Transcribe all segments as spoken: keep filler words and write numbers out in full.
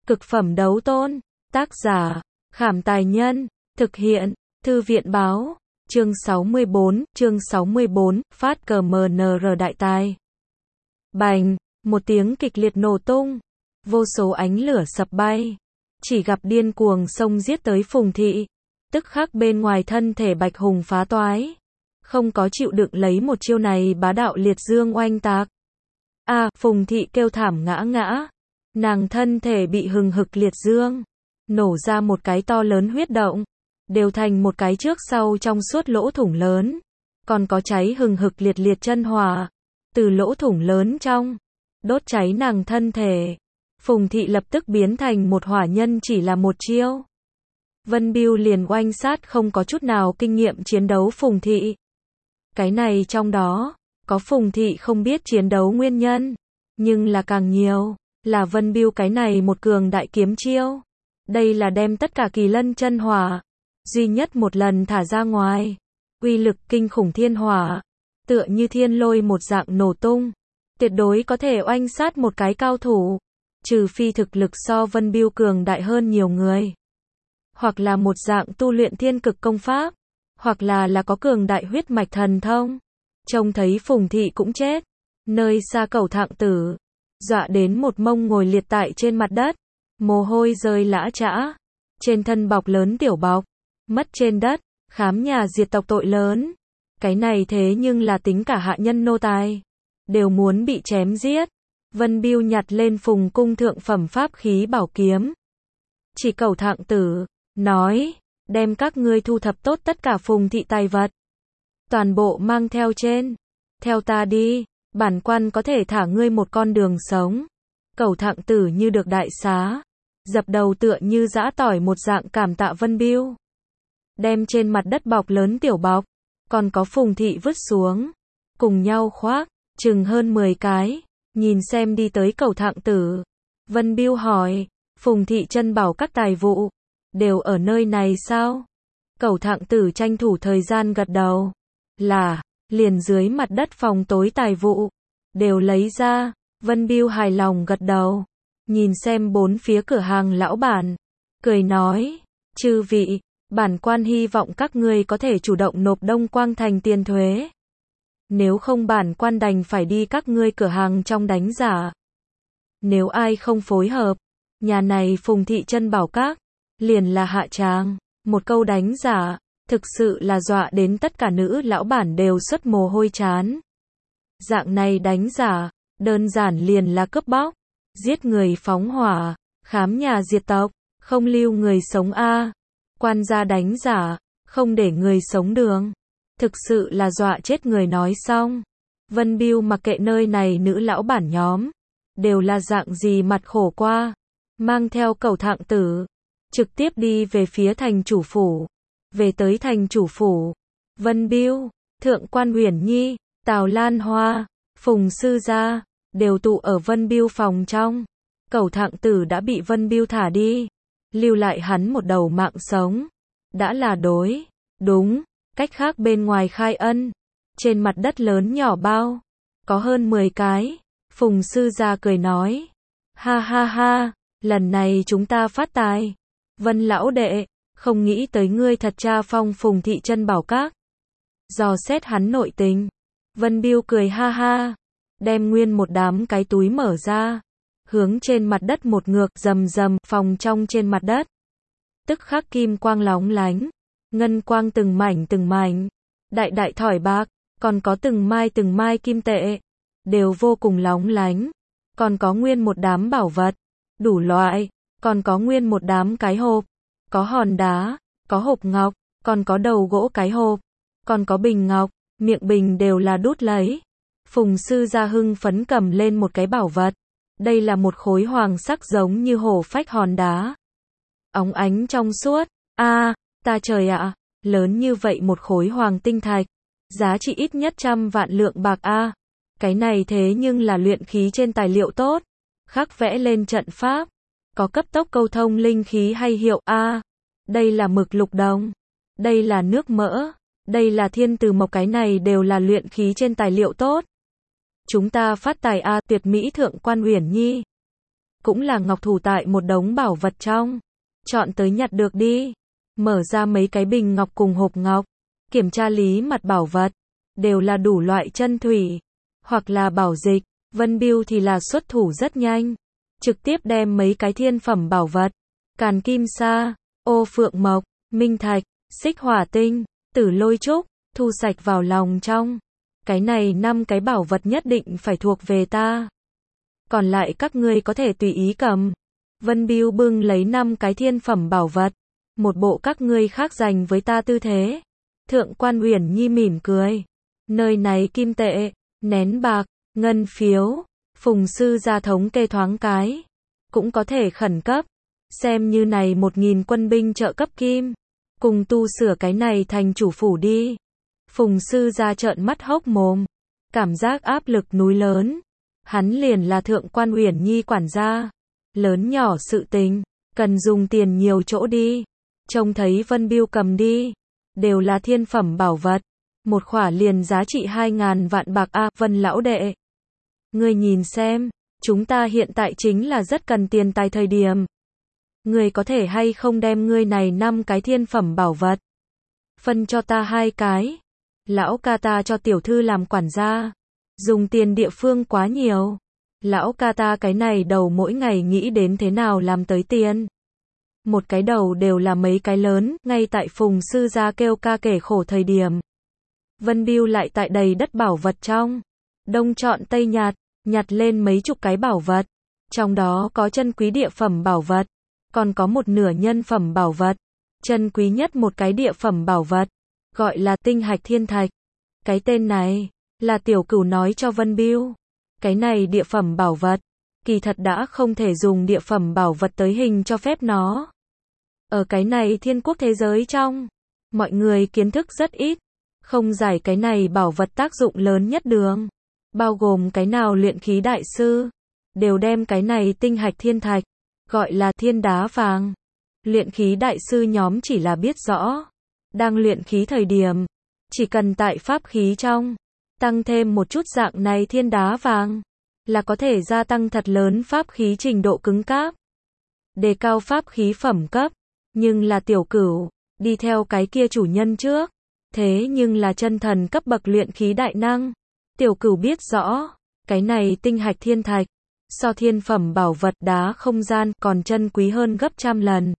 Cực phẩm đấu tôn. Tác giả, Khảm Tài Nhân. Thực hiện, Thư viện Báo. Chương sáu mươi bốn, chương sáu mươi bốn, phát cờ em en rờ đại tài. Bành, một tiếng kịch liệt nổ tung. Vô số ánh lửa sập bay. Chỉ gặp điên cuồng xông giết tới Phùng Thị. Tức khắc bên ngoài thân thể Bạch Hùng phá toái. Không có chịu đựng lấy một chiêu này bá đạo liệt dương oanh tạc. A, Phùng Thị kêu thảm ngã ngã. Nàng thân thể bị hừng hực liệt dương. Nổ ra một cái to lớn huyết động. Đều thành một cái trước sau trong suốt lỗ thủng lớn. Còn có cháy hừng hực liệt liệt chân hỏa. Từ lỗ thủng lớn trong. Đốt cháy nàng thân thể. Phùng Thị lập tức biến thành một hỏa nhân chỉ là một chiêu. Vân Bưu liền oanh sát không có chút nào kinh nghiệm chiến đấu Phùng Thị. Cái này trong đó, có Phùng Thị không biết chiến đấu nguyên nhân. Nhưng là càng nhiều, là Vân Bưu cái này một cường đại kiếm chiêu. Đây là đem tất cả kỳ lân chân hỏa. Duy nhất một lần thả ra ngoài. Uy lực kinh khủng thiên hỏa. Tựa như thiên lôi một dạng nổ tung. Tuyệt đối có thể oanh sát một cái cao thủ. Trừ phi thực lực so Vân Bưu cường đại hơn nhiều người. Hoặc là một dạng tu luyện thiên cực công pháp. Hoặc là là có cường đại huyết mạch thần thông. Trông thấy Phùng Thị cũng chết. Nơi xa Cẩu Thạng Tử. Dọa đến một mông ngồi liệt tại trên mặt đất. Mồ hôi rơi lã chã. Trên thân bọc lớn tiểu bọc. Mất trên đất. Khám nhà diệt tộc tội lớn. Cái này thế nhưng là tính cả hạ nhân nô tài. Đều muốn bị chém giết. Vân Bưu nhặt lên Phùng cung thượng phẩm pháp khí bảo kiếm. Chỉ Cẩu Thạng Tử. Nói. Đem các ngươi thu thập tốt tất cả Phùng Thị tài vật. Toàn bộ mang theo trên. Theo ta đi. Bản quan có thể thả ngươi một con đường sống. Cẩu Thạng Tử như được đại xá. Dập đầu tựa như giã tỏi một dạng cảm tạ Vân Bưu. Đem trên mặt đất bọc lớn tiểu bọc. Còn có Phùng Thị vứt xuống. Cùng nhau khoác. Chừng hơn mười cái. Nhìn xem đi tới Cẩu Thạng Tử. Vân Bưu hỏi. Phùng Thị chân bảo các tài vụ. Đều ở nơi này sao? Cẩu Thạng Tử tranh thủ thời gian gật đầu. Là. Liền dưới mặt đất phòng tối tài vụ. Đều lấy ra. Vân Bưu hài lòng gật đầu. Nhìn xem bốn phía cửa hàng lão bản. Cười nói. Chư vị. Bản quan hy vọng các ngươi có thể chủ động nộp Đông Quang Thành tiền thuế. Nếu không bản quan đành phải đi các ngươi cửa hàng trong đánh giả. Nếu ai không phối hợp. Nhà này Phùng Thị chân bảo các. Liền là hạ tràng. Một câu đánh giả. Thực sự là dọa đến tất cả nữ lão bản đều xuất mồ hôi chán. Dạng này đánh giả. Đơn giản liền là cướp bóc. Giết người phóng hỏa. Khám nhà diệt tộc. Không lưu người sống a. Quan gia đánh giả. Không để người sống đường. Thực sự là dọa chết người nói xong. Vân Bưu mặc kệ nơi này nữ lão bản nhóm. Đều là dạng gì mặt khổ qua. Mang theo Cẩu Thạng Tử. Trực tiếp đi về phía thành chủ phủ. Về tới thành chủ phủ. Vân Bưu, Thượng quan Uyển Nhi, Tào Lan Hoa, Phùng sư gia. Đều tụ ở Vân Bưu phòng trong. Cẩu Thạng Tử đã bị Vân Bưu thả đi. Lưu lại hắn một đầu mạng sống. Đã là đối. Đúng. Cách khác bên ngoài khai ân. Trên mặt đất lớn nhỏ bao. Có hơn mười cái. Phùng sư gia cười nói. Ha ha ha. Lần này chúng ta phát tài. Vân lão đệ. Không nghĩ tới ngươi thật cha phong Phùng Thị chân bảo các. Dò xét hắn nội tình. Vân Bưu cười ha ha. Đem nguyên một đám cái túi mở ra. Hướng trên mặt đất một ngược rầm rầm phòng trong trên mặt đất. Tức khắc kim quang lóng lánh. Ngân quang từng mảnh từng mảnh. Đại đại thỏi bạc. Còn có từng mai từng mai kim tệ. Đều vô cùng lóng lánh. Còn có nguyên một đám bảo vật. Đủ loại. Còn có nguyên một đám cái hộp. Có hòn đá. Có hộp ngọc. Còn có đầu gỗ cái hộp. Còn có bình ngọc. Miệng bình đều là đút lấy. Phùng sư gia hưng phấn cầm lên một cái bảo vật. Đây là một khối hoàng sắc giống như hổ phách hòn đá. Óng ánh trong suốt. A, à, ta trời ạ. Lớn như vậy một khối hoàng tinh thạch. Giá trị ít nhất trăm vạn lượng bạc a. À. Cái này thế nhưng là luyện khí trên tài liệu tốt. Khắc vẽ lên trận pháp. Có cấp tốc câu thông linh khí hay hiệu a. À. Đây là mực lục đồng. Đây là nước mỡ. Đây là thiên từ mộc, cái này đều là luyện khí trên tài liệu tốt. Chúng ta phát tài a. Tuyệt mỹ Thượng quan Uyển Nhi. cũng là ngọc thủ tại một đống bảo vật trong. Chọn tới nhặt được đi. Mở ra mấy cái bình ngọc cùng hộp ngọc, kiểm tra lý mặt bảo vật, đều là đủ loại chân thủy, hoặc là bảo dịch. Vân Biêu thì là xuất thủ rất nhanh, trực tiếp đem mấy cái thiên phẩm bảo vật, càn kim sa, ô phượng mộc, minh thạch, xích hỏa tinh, tử lôi trúc, thu sạch vào lòng trong. Cái này năm cái bảo vật nhất định phải thuộc về ta. Còn lại các ngươi có thể tùy ý cầm. Vân Biêu bưng lấy năm cái thiên phẩm bảo vật, một bộ các ngươi khác dành với ta tư thế. Thượng quan Uyển Nhi mỉm cười. Nơi này kim tệ, nén bạc, ngân phiếu, Phùng sư gia thống kê thoáng cái, cũng có thể khẩn cấp, xem như này một nghìn quân binh trợ cấp kim, cùng tu sửa cái này thành chủ phủ đi. Phùng sư gia trợn mắt hốc mồm, cảm giác áp lực núi lớn, hắn liền là Thượng quan Uyển Nhi quản gia, lớn nhỏ sự tình, cần dùng tiền nhiều chỗ đi, trông thấy Vân Biêu cầm đi, đều là thiên phẩm bảo vật, một khỏa liền giá trị hai ngàn vạn bạc a. Vân lão đệ, ngươi nhìn xem, chúng ta hiện tại chính là rất cần tiền tài thời điểm. Ngươi có thể hay không đem ngươi này năm cái thiên phẩm bảo vật, phân cho ta hai cái. Lão ca ta cho tiểu thư làm quản gia, dùng tiền địa phương quá nhiều. Lão ca ta cái này đầu mỗi ngày nghĩ đến thế nào làm tới tiền. Một cái đầu đều là mấy cái lớn, ngay tại Phùng sư gia kêu ca kể khổ thời điểm. Vân Biêu lại tại đầy đất bảo vật trong, đông chọn tây nhặt, nhặt lên mấy chục cái bảo vật. Trong đó có chân quý địa phẩm bảo vật, còn có một nửa nhân phẩm bảo vật. Chân quý nhất một cái địa phẩm bảo vật, gọi là tinh hạch thiên thạch. Cái tên này, là tiểu cửu nói cho Vân Biêu. Cái này địa phẩm bảo vật, kỳ thật đã không thể dùng địa phẩm bảo vật tới hình cho phép nó. Ở cái này thiên quốc thế giới trong, mọi người kiến thức rất ít, không giải cái này bảo vật tác dụng lớn nhất đường. Bao gồm cái nào luyện khí đại sư, đều đem cái này tinh hạch thiên thạch, gọi là thiên đá vàng. Luyện khí đại sư nhóm chỉ là biết rõ, đang luyện khí thời điểm, chỉ cần tại pháp khí trong, tăng thêm một chút dạng này thiên đá vàng, là có thể gia tăng thật lớn pháp khí trình độ cứng cáp, đề cao pháp khí phẩm cấp. Nhưng là tiểu cửu, đi theo cái kia chủ nhân trước, thế nhưng là chân thần cấp bậc luyện khí đại năng. Tiểu cửu biết rõ, cái này tinh hạch thiên thạch, so thiên phẩm bảo vật đá không gian còn chân quý hơn gấp trăm lần.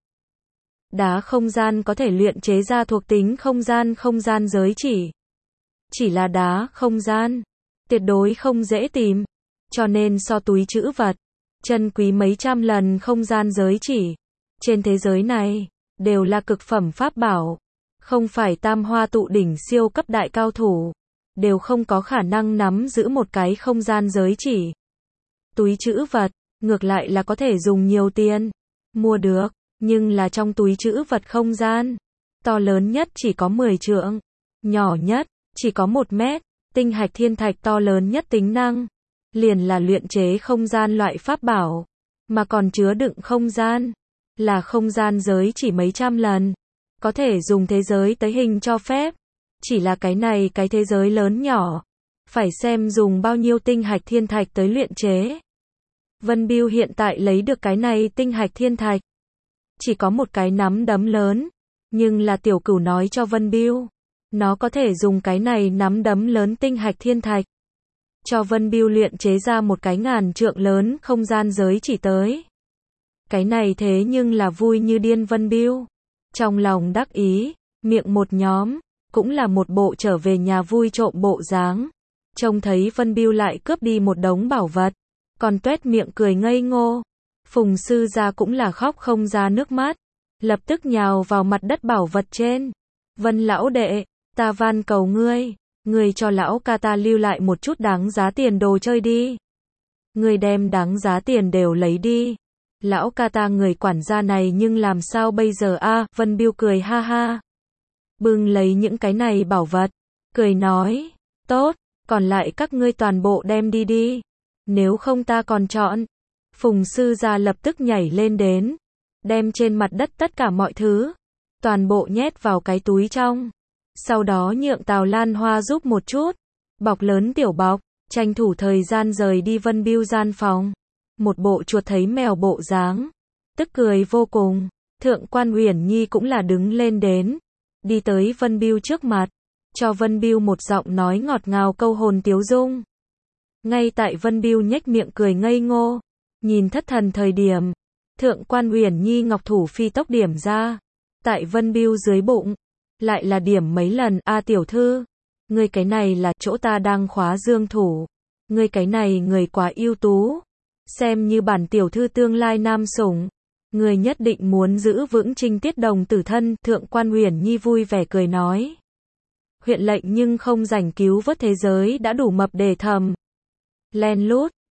Đá không gian có thể luyện chế ra thuộc tính không gian không gian giới chỉ. Chỉ là đá không gian, tuyệt đối không dễ tìm, cho nên so túi trữ vật, chân quý mấy trăm lần không gian giới chỉ. Trên thế giới này, đều là cực phẩm pháp bảo, không phải tam hoa tụ đỉnh siêu cấp đại cao thủ, đều không có khả năng nắm giữ một cái không gian giới chỉ. Túi trữ vật, ngược lại là có thể dùng nhiều tiền, mua được, nhưng là trong túi trữ vật không gian, to lớn nhất chỉ có mười trượng, nhỏ nhất, chỉ có một mét, tinh hạch thiên thạch to lớn nhất tính năng, liền là luyện chế không gian loại pháp bảo, mà còn chứa đựng không gian, là không gian giới chỉ mấy trăm lần, có thể dùng thế giới tới hình cho phép, chỉ là cái này cái thế giới lớn nhỏ, phải xem dùng bao nhiêu tinh hạch thiên thạch tới luyện chế. Vân Biêu hiện tại lấy được cái này tinh hạch thiên thạch, chỉ có một cái nắm đấm lớn, nhưng là tiểu cửu nói cho Vân Biêu, nó có thể dùng cái này nắm đấm lớn tinh hạch thiên thạch, cho Vân Biêu luyện chế ra một cái ngàn trượng lớn không gian giới chỉ tới. Cái này thế nhưng là vui như điên Vân Biêu, trong lòng đắc ý, miệng một nhóm, cũng là một bộ trở về nhà vui trộm bộ dáng. Trông thấy Vân Biêu lại cướp đi một đống bảo vật, còn tuét miệng cười ngây ngô. Phùng sư gia cũng là khóc không ra nước mắt, lập tức nhào vào mặt đất bảo vật trên. Vân lão đệ, ta van cầu ngươi, ngươi cho lão ca ta lưu lại một chút đáng giá tiền đồ chơi đi. Ngươi đem đáng giá tiền đều lấy đi. Lão ca ta người quản gia này nhưng làm sao bây giờ a? À, Vân Biêu cười ha ha, bưng lấy những cái này bảo vật, cười nói, tốt, còn lại các ngươi toàn bộ đem đi đi, nếu không ta còn chọn. Phùng sư gia lập tức nhảy lên đến, đem trên mặt đất tất cả mọi thứ, toàn bộ nhét vào cái túi trong, sau đó nhượng Tào Lan Hoa giúp một chút, bọc lớn tiểu bọc, tranh thủ thời gian rời đi Vân Biêu gian phòng. một bộ chuột thấy mèo bộ dáng, tức cười vô cùng. Thượng quan Uyển Nhi cũng là đứng lên đến, đi tới Vân Bưu trước mặt, cho Vân Bưu một giọng nói ngọt ngào câu hồn tiếu dung. Ngay tại Vân Bưu nhếch miệng cười ngây ngô, nhìn thất thần thời điểm, Thượng quan Uyển Nhi ngọc thủ phi tốc điểm ra, tại Vân Bưu dưới bụng, lại là điểm mấy lần. A tiểu thư, ngươi cái này là chỗ ta đang khóa dương thủ, ngươi cái này người quá ưu tú, xem như bản tiểu thư tương lai nam sủng, người nhất định muốn giữ vững trinh tiết đồng tử thân. Thượng quan Uyển Nhi vui vẻ cười nói, huyện lệnh nhưng không rảnh cứu vớt thế giới đã đủ mập để thầm len lút,